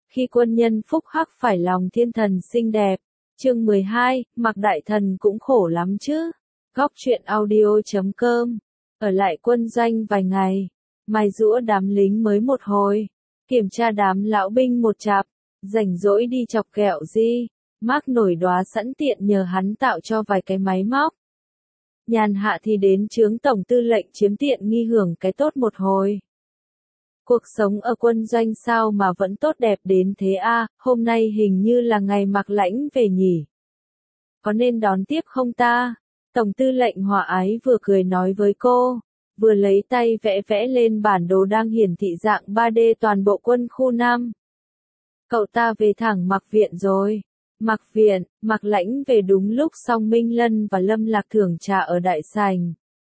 khi quân nhân phúc hắc phải lòng thiên thần xinh đẹp. Chương 12, Mạc Đại Thần cũng khổ lắm chứ. Góc truyện audio.com. Ở lại quân doanh vài ngày, mài giũa đám lính mới một hồi, kiểm tra đám lão binh một chặp, rảnh rỗi đi chọc ghẹo gì. Mark nổi đoá sẵn tiện nhờ hắn tạo cho vài cái máy móc. Nhàn hạ thì đến chướng tổng tư lệnh chiếm tiện nghi hưởng cái tốt một hồi. Cuộc sống ở quân doanh sao mà vẫn tốt đẹp đến thế a? Hôm nay hình như là ngày Mạc Lãnh về nhỉ? Có nên đón tiếp không ta? Tổng tư lệnh Hòa Ái vừa cười nói với cô, vừa lấy tay vẽ vẽ lên bản đồ đang hiển thị dạng 3D toàn bộ quân khu 5. Cậu ta về thẳng Mạc Viện rồi. Mạc Viện, Mạc Lãnh về đúng lúc Song Minh Lân và Lâm Lạc thưởng trà ở đại sảnh.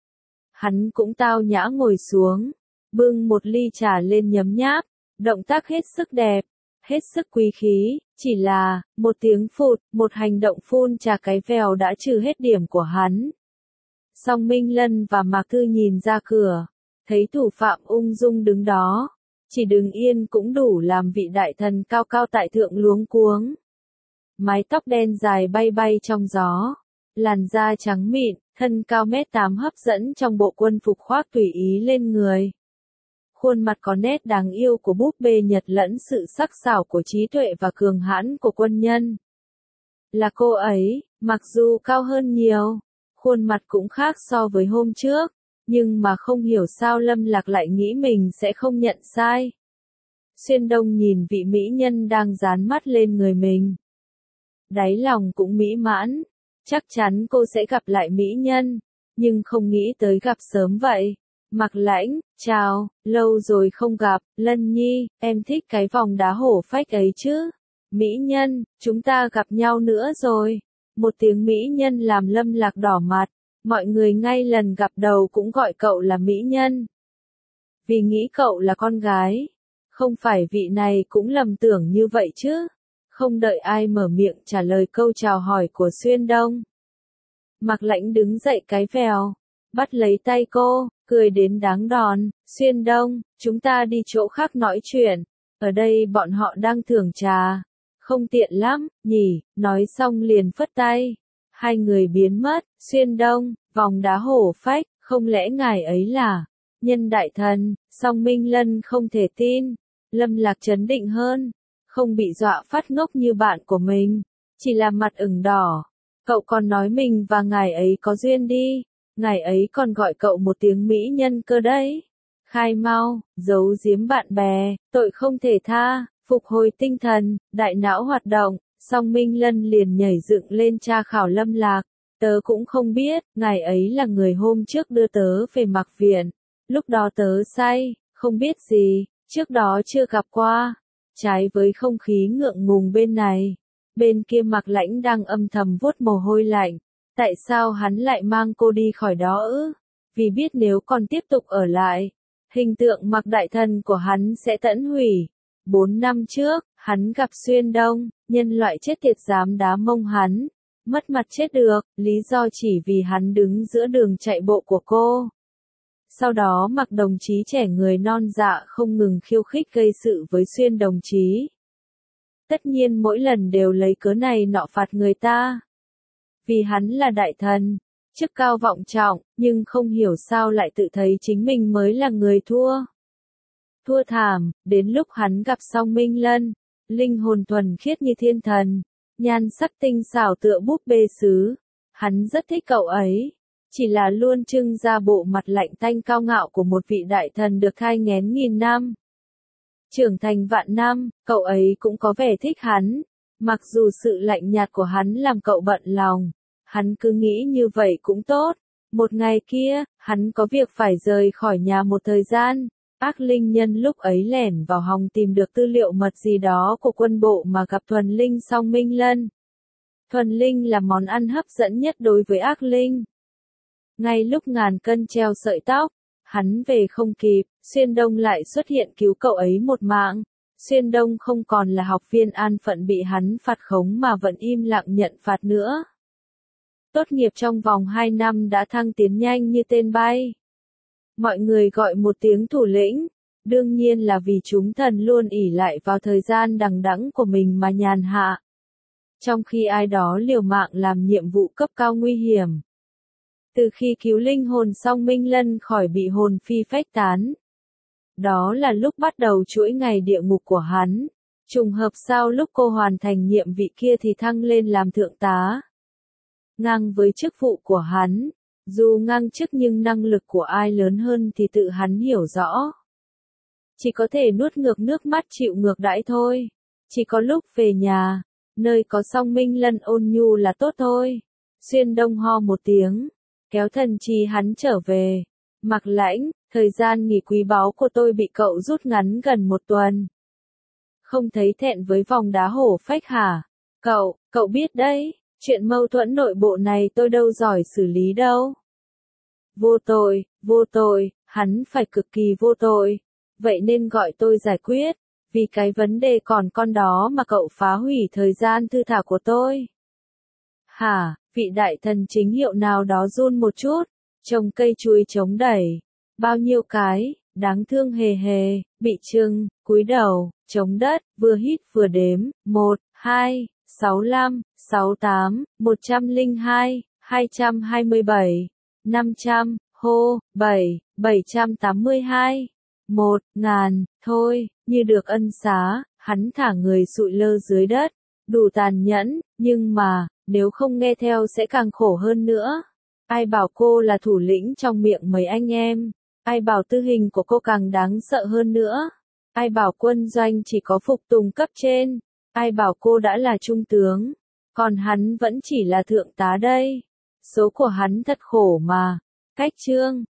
Hắn cũng tao nhã ngồi xuống, bưng một ly trà lên nhấm nháp, động tác hết sức đẹp, hết sức quý khí, chỉ là, một tiếng phụt, một hành động phun trà cái vèo đã trừ hết điểm của hắn. Song Minh Lân và Mạc Thư nhìn ra cửa, thấy thủ phạm ung dung đứng đó, chỉ đứng yên cũng đủ làm vị đại thần cao cao tại thượng luống cuống. Mái tóc đen dài bay bay trong gió, làn da trắng mịn, thân cao 1m8 hấp dẫn trong bộ quân phục khoác tùy ý lên người. Khuôn mặt có nét đáng yêu của búp bê Nhật lẫn sự sắc sảo của trí tuệ và cường hãn của quân nhân. Là cô ấy, mặc dù cao hơn nhiều, khuôn mặt cũng khác so với hôm trước, nhưng mà không hiểu sao Lâm Lạc lại nghĩ mình sẽ không nhận sai. Xuyên Đông nhìn vị mỹ nhân đang dán mắt lên người mình. Đáy lòng cũng mỹ mãn, chắc chắn cô sẽ gặp lại mỹ nhân, nhưng không nghĩ tới gặp sớm vậy. Mạc Lãnh, chào, lâu rồi không gặp, Lân Nhi, em thích cái vòng đá hổ phách ấy chứ? Mỹ nhân, chúng ta gặp nhau nữa rồi. Một tiếng mỹ nhân làm Lâm Lạc đỏ mặt, mọi người ngay lần gặp đầu cũng gọi cậu là mỹ nhân. Vì nghĩ cậu là con gái, không phải vị này cũng lầm tưởng như vậy chứ? Không đợi ai mở miệng trả lời câu chào hỏi của Xuyên Đông. Mạc Lãnh đứng dậy cái vèo, bắt lấy tay cô, cười đến đáng đòn. Xuyên Đông, chúng ta đi chỗ khác nói chuyện, ở đây bọn họ đang thưởng trà, không tiện lắm, nhỉ, nói xong liền phất tay. Hai người biến mất. Xuyên Đông, vòng đá hổ phách, không lẽ ngài ấy là nhân đại thần? Song Minh Lân không thể tin. Lâm Lạc trấn định hơn, không bị dọa phát ngốc như bạn của mình, chỉ là mặt ửng đỏ. Cậu còn nói mình và ngài ấy có duyên đi, ngài ấy còn gọi cậu một tiếng mỹ nhân cơ đấy. Khai mau, giấu giếm bạn bè, tội không thể tha. Phục hồi tinh thần, đại não hoạt động, Song Minh Lân liền nhảy dựng lên tra khảo Lâm Lạc. Tớ cũng không biết, ngài ấy là người hôm trước đưa tớ về Mạc Viện. Lúc đó tớ say, không biết gì, trước đó chưa gặp qua. Trái với không khí ngượng ngùng bên này, bên kia Mạc Lãnh đang âm thầm vuốt mồ hôi lạnh. Tại sao hắn lại mang cô đi khỏi đó ư? Vì biết nếu còn tiếp tục ở lại, hình tượng Mạc Đại Thần của hắn sẽ tẫn hủy. 4 năm trước, hắn gặp Xuyên Đông, nhân loại chết tiệt dám đá mông hắn, mất mặt chết được, lý do chỉ vì hắn đứng giữa đường chạy bộ của cô. Sau đó Mạc đồng chí trẻ người non dạ không ngừng khiêu khích gây sự với Xuyên đồng chí. Tất nhiên mỗi lần đều lấy cớ này nọ phạt người ta. Vì hắn là đại thần, chức cao vọng trọng, nhưng không hiểu sao lại tự thấy chính mình mới là người thua. Thua thảm, đến lúc hắn gặp Song Minh Lân, linh hồn thuần khiết như thiên thần, nhan sắc tinh xảo tựa búp bê sứ. Hắn rất thích cậu ấy, chỉ là luôn trưng ra bộ mặt lạnh tanh cao ngạo của một vị đại thần được thai nghén nghìn năm. Trưởng thành vạn năm, cậu ấy cũng có vẻ thích hắn, mặc dù sự lạnh nhạt của hắn làm cậu bận lòng. Hắn cứ nghĩ như vậy cũng tốt. Một ngày kia, hắn có việc phải rời khỏi nhà một thời gian. Ác linh nhân lúc ấy lẻn vào hòng tìm được tư liệu mật gì đó của quân bộ mà gặp thuần linh Song Minh Lân. Thuần linh là món ăn hấp dẫn nhất đối với ác linh. Ngay lúc ngàn cân treo sợi tóc, hắn về không kịp, Xuyên Đông lại xuất hiện cứu cậu ấy một mạng. Xuyên Đông không còn là học viên an phận bị hắn phạt khống mà vẫn im lặng nhận phạt nữa. Tốt nghiệp trong vòng 2 năm đã thăng tiến nhanh như tên bay. Mọi người gọi một tiếng thủ lĩnh, Đương nhiên là vì chúng thần luôn ỷ lại vào thời gian đằng đẵng của mình mà nhàn hạ. Trong khi ai đó liều mạng làm nhiệm vụ cấp cao nguy hiểm. Từ khi cứu linh hồn xong Minh Lân khỏi bị hồn phi phách tán. Đó là lúc bắt đầu chuỗi ngày địa ngục của hắn. Trùng hợp sao lúc cô hoàn thành nhiệm vụ kia thì thăng lên làm thượng tá. Ngang với chức vụ của hắn. Dù ngang chức nhưng năng lực của ai lớn hơn thì tự hắn hiểu rõ. Chỉ có thể nuốt ngược nước mắt chịu ngược đãi thôi. Chỉ có lúc về nhà, nơi có Song Minh Lân ôn nhu là tốt thôi. Xuyên Đông ho một tiếng, kéo thần chi hắn trở về. Mạc Lãnh, thời gian nghỉ quý báu của tôi bị cậu rút ngắn gần 1 tuần. Không thấy thẹn với vòng đá hổ phách hả? Cậu biết đấy, chuyện mâu thuẫn nội bộ này tôi đâu giỏi xử lý đâu. Vô tội, hắn phải cực kỳ vô tội. Vậy nên gọi tôi giải quyết, vì cái vấn đề còn con đó mà cậu phá hủy thời gian thư thả của tôi. Hả, vị đại thần chính hiệu nào đó run một chút, trồng cây chuối chống đẩy. Bao nhiêu cái, đáng thương hề hề, bị trưng, cúi đầu, chống đất, vừa hít vừa đếm, 1, 2, 65, 68, 102, 227, 500, hô, 782. 1000, thôi, như được ân xá, hắn thả người sụi lơ dưới đất, đủ tàn nhẫn, nhưng mà, nếu không nghe theo sẽ càng khổ hơn nữa. Ai bảo cô là thủ lĩnh trong miệng mấy anh em, ai bảo tư hình của cô càng đáng sợ hơn nữa, ai bảo quân doanh chỉ có phục tùng cấp trên, ai bảo cô đã là trung tướng, còn hắn vẫn chỉ là thượng tá đây. Số của hắn thật khổ mà. Cách chương